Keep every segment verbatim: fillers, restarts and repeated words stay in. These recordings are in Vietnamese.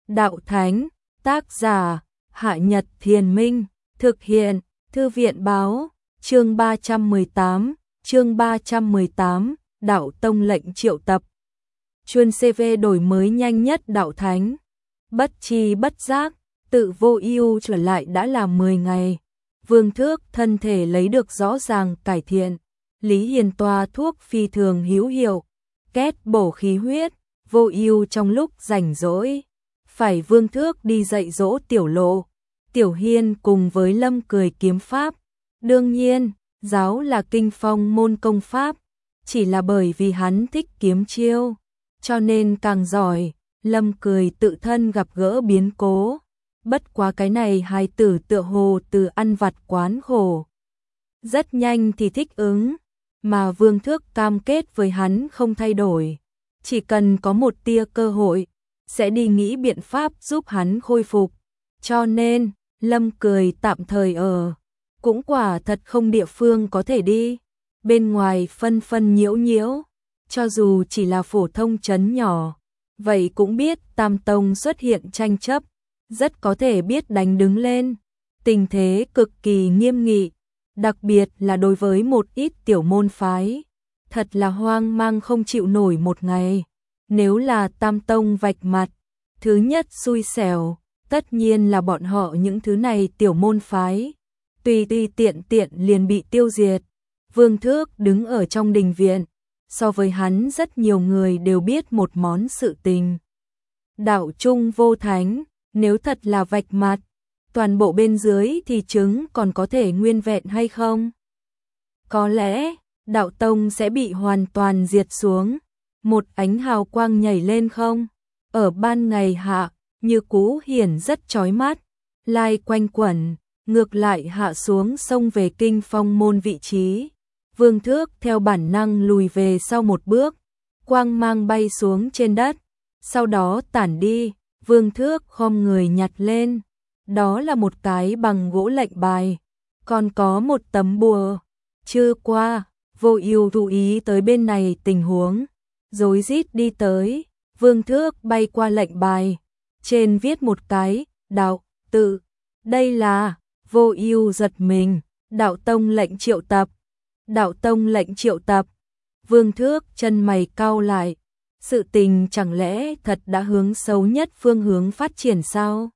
Đạo Thánh, tác giả, Hạ Nhật Thiền Minh, thực hiện, Thư viện Báo, chương ba trăm mười tám, chương ba trăm mười tám, Đạo Tông lệnh triệu tập. Chuyên xê vê đổi mới nhanh nhất Đạo Thánh. Bất chi bất giác, tự vô ưu trở lại đã là mười ngày. Vương Thước thân thể lấy được rõ ràng cải thiện. Lý Hiền toa thuốc phi thường hữu hiệu, kết bổ khí huyết. Vô ưu trong lúc rảnh rỗi, phải Vương Thước đi dạy dỗ Tiểu Lộ, Tiểu Hiên cùng với Lâm Cười kiếm pháp. Đương nhiên, giáo là kinh phong môn công pháp, chỉ là bởi vì hắn thích kiếm chiêu, cho nên càng giỏi. Lâm Cười tự thân gặp gỡ biến cố, bất quá cái này hài tử tựa hồ từ ăn vặt quán khổ, rất nhanh thì thích ứng, mà Vương Thước cam kết với hắn không thay đổi. Chỉ cần có một tia cơ hội, sẽ đi nghĩ biện pháp giúp hắn khôi phục. Cho nên, Lâm Cười tạm thời ở, cũng quả thật không địa phương có thể đi. Bên ngoài phân phân nhiễu nhiễu, cho dù chỉ là phổ thông trấn nhỏ, vậy cũng biết Tam Tông xuất hiện tranh chấp, rất có thể biết đánh đứng lên. Tình thế cực kỳ nghiêm nghị, đặc biệt là đối với một ít tiểu môn phái. Thật là hoang mang không chịu nổi một ngày. Nếu là Tam Tông vạch mặt, thứ nhất xui xẻo, tất nhiên là bọn họ những thứ này tiểu môn phái. Tùy tùy tiện tiện liền bị tiêu diệt. Vương Thước đứng ở trong đình viện, so với hắn rất nhiều người đều biết một món sự tình. Đạo trung vô thánh, nếu thật là vạch mặt, toàn bộ bên dưới thì chứng còn có thể nguyên vẹn hay không? Có lẽ Đạo Tông sẽ bị hoàn toàn diệt xuống. Một ánh hào quang nhảy lên không? Ở ban ngày hạ, như cú hiển rất chói mắt, lai quanh quẩn, ngược lại hạ xuống sông về kinh phong môn vị trí. Vương Thước theo bản năng lùi về sau một bước, quang mang bay xuống trên đất, sau đó tản đi. Vương Thước khom người nhặt lên, đó là một cái bằng gỗ lệnh bài, còn có một tấm bùa. Chưa qua, Vô Ưu chú ý tới bên này tình huống, rối rít đi tới. Vương Thước bay qua lệnh bài, trên viết một cái đạo tự. Đây là, Vô Ưu giật mình, Đạo Tông lệnh triệu tập. Đạo Tông lệnh triệu tập. Vương Thước chân mày cau lại, sự tình chẳng lẽ thật đã hướng xấu nhất phương hướng phát triển sao?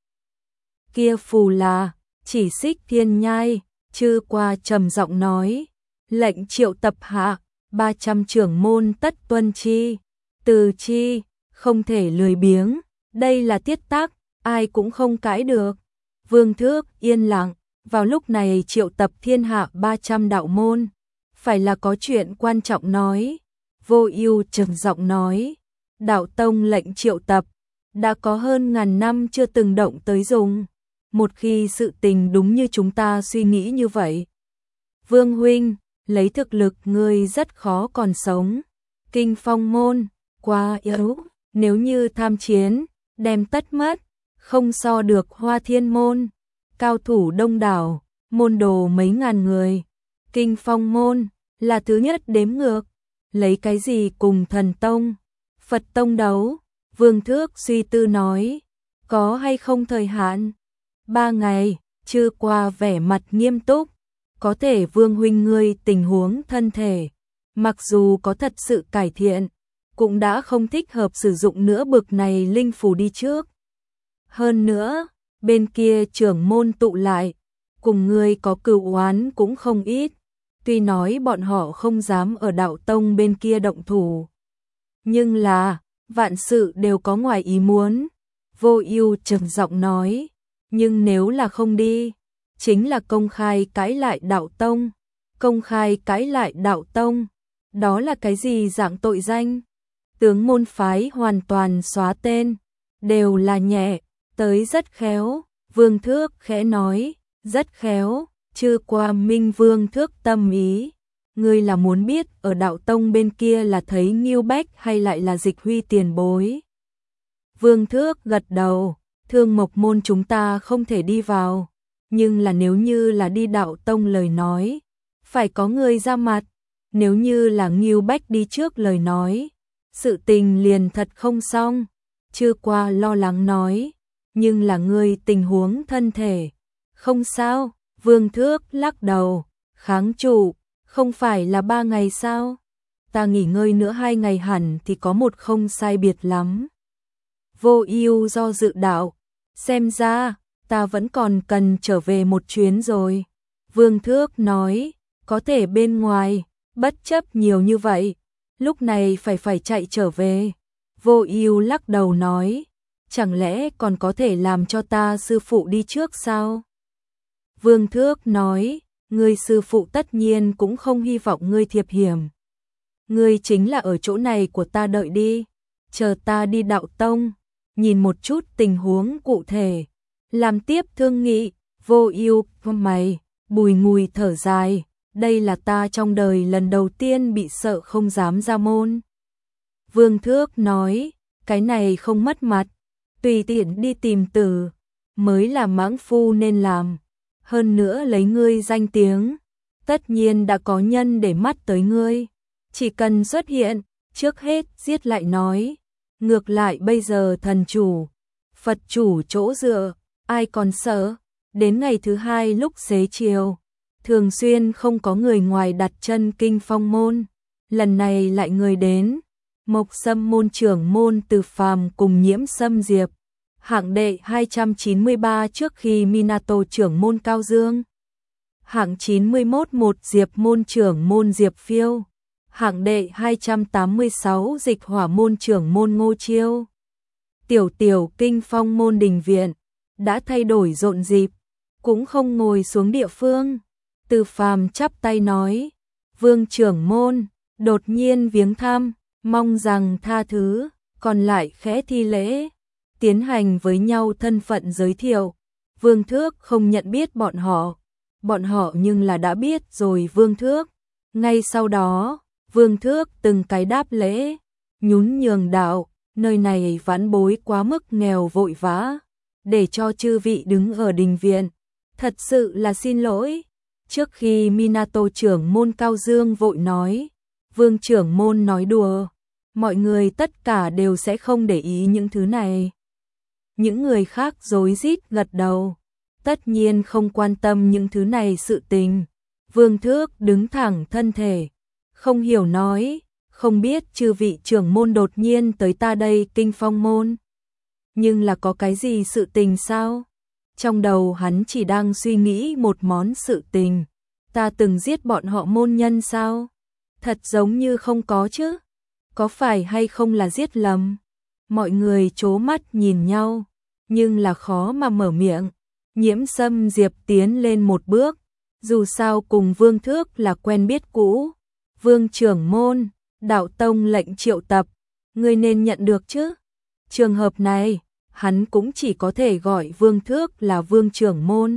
Kia phù là chỉ xích thiên nhai. Chư qua trầm giọng nói, lệnh triệu tập hạ, ba trăm trưởng môn tất tuân chi, từ chi, không thể lười biếng, đây là tiết tắc, ai cũng không cãi được. Vương Thước yên lặng, vào lúc này triệu tập thiên hạ ba trăm đạo môn, phải là có chuyện quan trọng nói. Vô Ưu trầm giọng nói, Đạo Tông lệnh triệu tập, đã có hơn ngàn năm chưa từng động tới dùng. Một khi sự tình đúng như chúng ta suy nghĩ như vậy, Vương huynh, lấy thực lực ngươi rất khó còn sống. Kinh phong môn, quá yếu, nếu như tham chiến, đem tất mất, không so được Hoa Thiên môn, cao thủ đông đảo, môn đồ mấy ngàn người. Kinh phong môn, là thứ nhất đếm ngược, lấy cái gì cùng Thần Tông, Phật Tông đấu? Vương Thước suy tư nói, có hay không thời hạn? Ba ngày. Chưa qua vẻ mặt nghiêm túc, có thể Vương huynh ngươi tình huống thân thể, mặc dù có thật sự cải thiện, cũng đã không thích hợp sử dụng nữa bực này linh phù đi trước. Hơn nữa, bên kia trưởng môn tụ lại, cùng ngươi có cừu oán cũng không ít, tuy nói bọn họ không dám ở Đạo Tông bên kia động thủ, nhưng là, vạn sự đều có ngoài ý muốn. Vô Ưu trầm giọng nói, nhưng nếu là không đi, chính là công khai cãi lại Đạo Tông. Công khai cãi lại Đạo Tông, đó là cái gì dạng tội danh? Tướng môn phái hoàn toàn xóa tên, đều là nhẹ, tới rất khéo. Vương Thước khẽ nói, rất khéo. Chưa qua minh Vương Thước tâm ý, ngươi là muốn biết ở Đạo Tông bên kia là thấy Ngưu Bách hay lại là Dịch Huy tiền bối? Vương Thước gật đầu, Thương Mộc môn chúng ta không thể đi vào, nhưng là nếu như là đi Đạo Tông lời nói, phải có người ra mặt. Nếu như là Ngưu Bách đi trước lời nói, sự tình liền thật không xong. Chưa qua lo lắng nói, nhưng là ngươi tình huống thân thể. Không sao, Vương Thước lắc đầu, kháng trụ, không phải là ba ngày sao? Ta nghỉ ngơi nữa hai ngày hẳn thì có một không sai biệt lắm. Vô Ưu do dự đạo, xem ra, ta vẫn còn cần trở về một chuyến rồi. Vương Thước nói, có thể bên ngoài, bất chấp nhiều như vậy, lúc này phải phải chạy trở về. Vô Ưu lắc đầu nói, chẳng lẽ còn có thể làm cho ta sư phụ đi trước sao? Vương Thước nói, ngươi sư phụ tất nhiên cũng không hy vọng ngươi thiệp hiểm. Ngươi chính là ở chỗ này của ta đợi đi, chờ ta đi đạo tông, nhìn một chút tình huống cụ thể, làm tiếp thương nghị. Vô Ưu mày, bùi ngùi thở dài, đây là ta trong đời lần đầu tiên bị sợ không dám ra môn. Vương Thước nói, cái này không mất mặt, tùy tiện đi tìm tử, mới là mãng phu nên làm. Hơn nữa lấy ngươi danh tiếng, tất nhiên đã có nhân để mắt tới ngươi. Chỉ cần xuất hiện, trước hết giết lại nói. Ngược lại bây giờ thần chủ, Phật chủ chỗ dựa, ai còn sợ. Đến ngày thứ hai lúc xế chiều, thường xuyên không có người ngoài đặt chân Kinh Phong môn. Lần này lại người đến, Mộc Sâm môn trưởng môn Từ Phàm cùng Nhiễm Sâm Diệp. Hạng đệ hai trăm chín mươi ba trước khi Minato trưởng môn Cao Dương. Hạng chín mươi mốt một Diệp môn trưởng môn Diệp Phiêu. Hạng đệ hai trăm tám mươi sáu Dịch Hỏa môn trưởng môn Ngô Chiêu. Tiểu tiểu Kinh Phong môn đình viện đã thay đổi rộn rịp, cũng không ngồi xuống địa phương. Từ Phàm chắp tay nói, Vương trưởng môn, đột nhiên viếng thăm, mong rằng tha thứ, còn lại khẽ thi lễ, tiến hành với nhau thân phận giới thiệu. Vương Thước không nhận biết bọn họ, bọn họ nhưng là đã biết rồi Vương Thước. Ngay sau đó, Vương Thước từng cái đáp lễ, nhún nhường đạo, nơi này vãn bối quá mức nghèo vội vã, để cho chư vị đứng ở đình viện, thật sự là xin lỗi. Trước khi Minato trưởng môn Cao Dương vội nói, Vương trưởng môn nói đùa, mọi người tất cả đều sẽ không để ý những thứ này. Những người khác rối rít gật đầu, tất nhiên không quan tâm những thứ này sự tình. Vương Thước đứng thẳng thân thể, không hiểu nói, không biết chư vị trưởng môn đột nhiên tới ta đây Kinh Phong môn, nhưng là có cái gì sự tình sao? Trong đầu hắn chỉ đang suy nghĩ một món sự tình, ta từng giết bọn họ môn nhân sao? Thật giống như không có chứ, có phải hay không là giết lầm? Mọi người trố mắt nhìn nhau, nhưng là khó mà mở miệng. Nhiễm Sâm Diệp tiến lên một bước, dù sao cùng Vương Thước là quen biết cũ. Vương trưởng môn, đạo tông lệnh triệu tập, ngươi nên nhận được chứ? Trường hợp này, hắn cũng chỉ có thể gọi Vương Thước là Vương trưởng môn.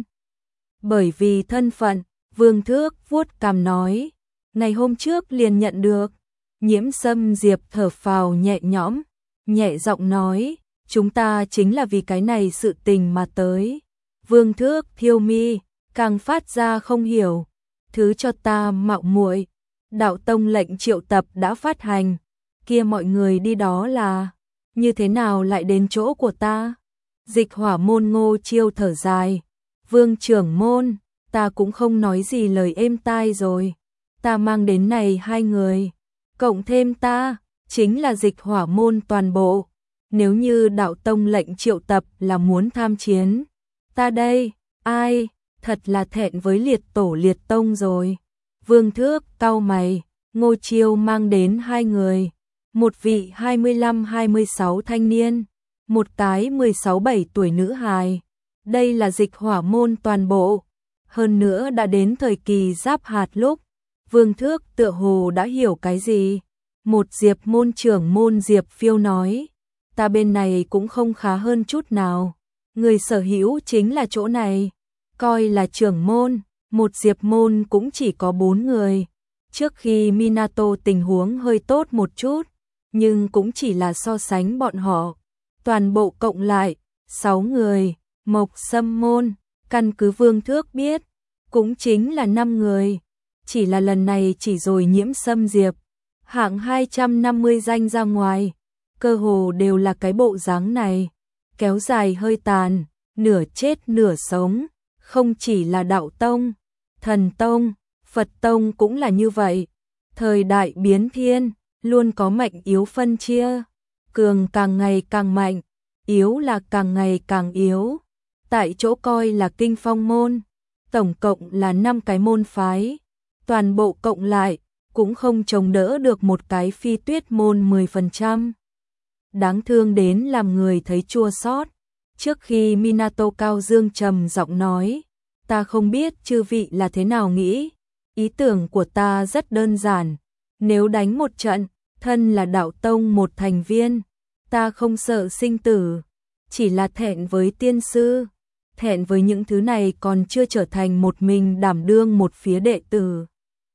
Bởi vì thân phận, Vương Thước vuốt cằm nói, ngày hôm trước liền nhận được. Nhiễm Sâm Diệp thở phào nhẹ nhõm, nhẹ giọng nói, chúng ta chính là vì cái này sự tình mà tới. Vương Thước thiêu mi, càng phát ra không hiểu, thứ cho ta mạo muội. Đạo tông lệnh triệu tập đã phát hành, kia mọi người đi đó là, như thế nào lại đến chỗ của ta? Dịch Hỏa môn Ngô Chiêu thở dài, Vương trưởng môn, ta cũng không nói gì lời êm tai rồi, ta mang đến này hai người, cộng thêm ta, chính là Dịch Hỏa môn toàn bộ. Nếu như đạo tông lệnh triệu tập là muốn tham chiến, ta đây, ai, thật là thẹn với liệt tổ liệt tông rồi. Vương Thước cau mày, Ngô Chiêu mang đến hai người, một vị hai mươi lăm hai mươi sáu thanh niên, một cái mười sáu bảy tuổi nữ hài. Đây là Dịch Hỏa môn toàn bộ, hơn nữa đã đến thời kỳ giáp hạt lúc. Vương Thước tựa hồ đã hiểu cái gì. Một Diệp môn trưởng môn Diệp Phiêu nói, ta bên này cũng không khá hơn chút nào, người sở hữu chính là chỗ này, coi là trưởng môn. Một Diệp môn cũng chỉ có bốn người. Trước khi Minato tình huống hơi tốt một chút, nhưng cũng chỉ là so sánh bọn họ. Toàn bộ cộng lại, sáu người. Mộc Sâm môn, căn cứ Vương Thước biết, cũng chính là năm người. Chỉ là lần này chỉ rồi Nhiễm Sâm Diệp, hạng hai trăm năm mươi danh ra ngoài, cơ hồ đều là cái bộ dáng này. kéo dài hơi tàn, nửa chết nửa sống, không chỉ là đạo tông, thần tông, Phật tông cũng là như vậy. Thời đại biến thiên, luôn có mạnh yếu phân chia, cường càng ngày càng mạnh, yếu là càng ngày càng yếu. Tại chỗ coi là Kinh Phong môn, tổng cộng là năm cái môn phái, toàn bộ cộng lại cũng không chống đỡ được một cái Phi Tuyết môn mười phần trăm. Đáng thương đến làm người thấy chua xót. Trước khi Minato Cao Dương trầm giọng nói, ta không biết chư vị là thế nào nghĩ, ý tưởng của ta rất đơn giản, nếu đánh một trận, thân là đạo tông một thành viên, ta không sợ sinh tử, chỉ là thẹn với tiên sư, thẹn với những thứ này còn chưa trở thành một mình đảm đương một phía đệ tử.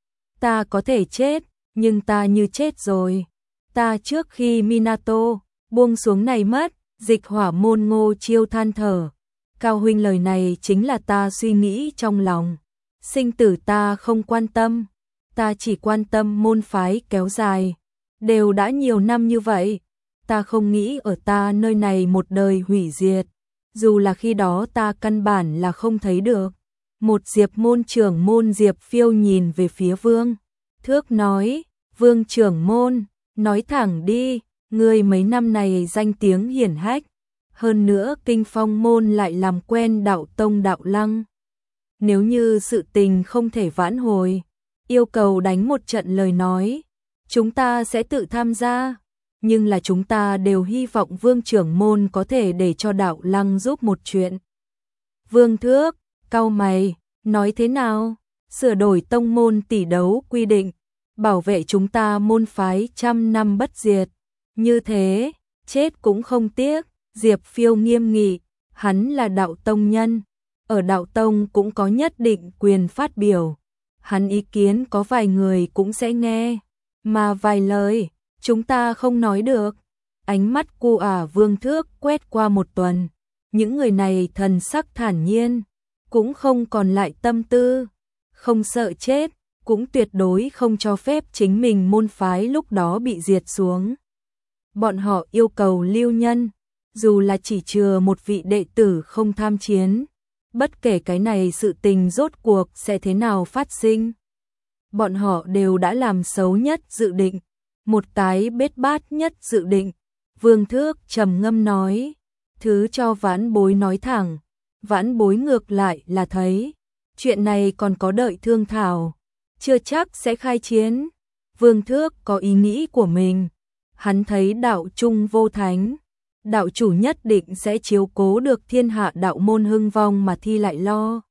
Ta có thể chết, nhưng ta như chết rồi. Ta trước khi Minato buông xuống này mất, Dịch Hỏa môn Ngô Chiêu than thở. Cao huynh lời này chính là ta suy nghĩ trong lòng. Sinh tử ta không quan tâm, ta chỉ quan tâm môn phái kéo dài. Đều đã nhiều năm như vậy, ta không nghĩ ở ta nơi này một đời hủy diệt. Dù là khi đó ta căn bản là không thấy được. Một Diệp môn trưởng môn Diệp Phiêu nhìn về phía Vương Thước nói, Vương trưởng môn, nói thẳng đi, ngươi mấy năm này danh tiếng hiển hách, hơn nữa Kinh Phong môn lại làm quen đạo tông đạo lăng. Nếu như sự tình không thể vãn hồi, yêu cầu đánh một trận lời nói, chúng ta sẽ tự tham gia, nhưng là chúng ta đều hy vọng Vương trưởng môn có thể để cho đạo lăng giúp một chuyện. Vương Thước, cau mày, nói thế nào? Sửa đổi tông môn tỷ đấu quy định, bảo vệ chúng ta môn phái trăm năm bất diệt. Như thế, chết cũng không tiếc. Diệp Phiêu nghiêm nghị, hắn là đạo tông nhân, ở đạo tông cũng có nhất định quyền phát biểu. Hắn ý kiến có vài người cũng sẽ nghe, mà vài lời, chúng ta không nói được. Ánh mắt cu ả Vương Thước quét qua một tuần, những người này thần sắc thản nhiên, cũng không còn lại tâm tư, không sợ chết, cũng tuyệt đối không cho phép chính mình môn phái lúc đó bị diệt xuống. Bọn họ yêu cầu lưu nhân, dù là chỉ chừa một vị đệ tử không tham chiến, bất kể cái này sự tình rốt cuộc sẽ thế nào phát sinh. Bọn họ đều đã làm xấu nhất dự định, một cái bết bát nhất dự định. Vương Thước trầm ngâm nói, thứ cho vãn bối nói thẳng, vãn bối ngược lại là thấy, chuyện này còn có đợi thương thảo, chưa chắc sẽ khai chiến. Vương Thước có ý nghĩ của mình, hắn thấy đạo trung vô thánh, đạo chủ nhất định sẽ chiếu cố được thiên hạ đạo môn hưng vong mà thi lại lo.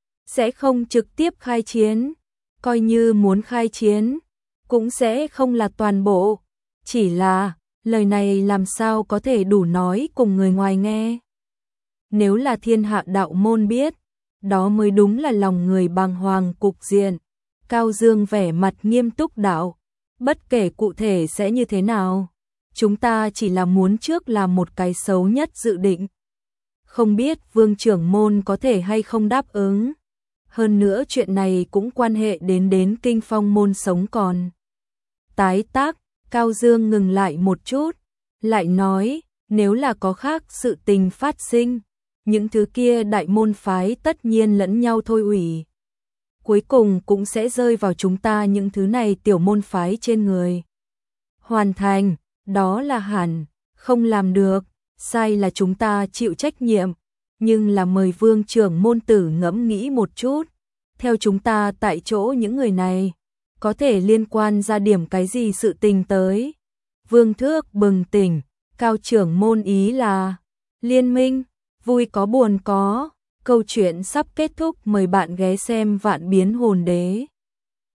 Sẽ không trực tiếp khai chiến, coi như muốn khai chiến, cũng sẽ không là toàn bộ, chỉ là lời này làm sao có thể đủ nói cùng người ngoài nghe. Nếu là thiên hạ đạo môn biết, đó mới đúng là lòng người bàng hoàng cục diện. Cao Dương vẻ mặt nghiêm túc đạo, bất kể cụ thể sẽ như thế nào, chúng ta chỉ là muốn trước làm một cái xấu nhất dự định. Không biết Vương trưởng môn có thể hay không đáp ứng. Hơn nữa chuyện này cũng quan hệ đến đến Kinh Phong môn sống còn. Tái tác, Cao Dương ngừng lại một chút, lại nói, nếu là có khác sự tình phát sinh, những thứ kia đại môn phái tất nhiên lẫn nhau thôi ủy. Cuối cùng cũng sẽ rơi vào chúng ta những thứ này tiểu môn phái trên người. Hoàn thành, đó là hẳn, không làm được, sai là chúng ta chịu trách nhiệm, nhưng là mời Vương trưởng môn tử ngẫm nghĩ một chút, theo chúng ta tại chỗ những người này, có thể liên quan ra điểm cái gì sự tình tới. Vương Thước bừng tỉnh, Cao trưởng môn ý là liên minh, vui có buồn có, câu chuyện sắp kết thúc, mời bạn ghé xem Vạn Biến Hồn Đế.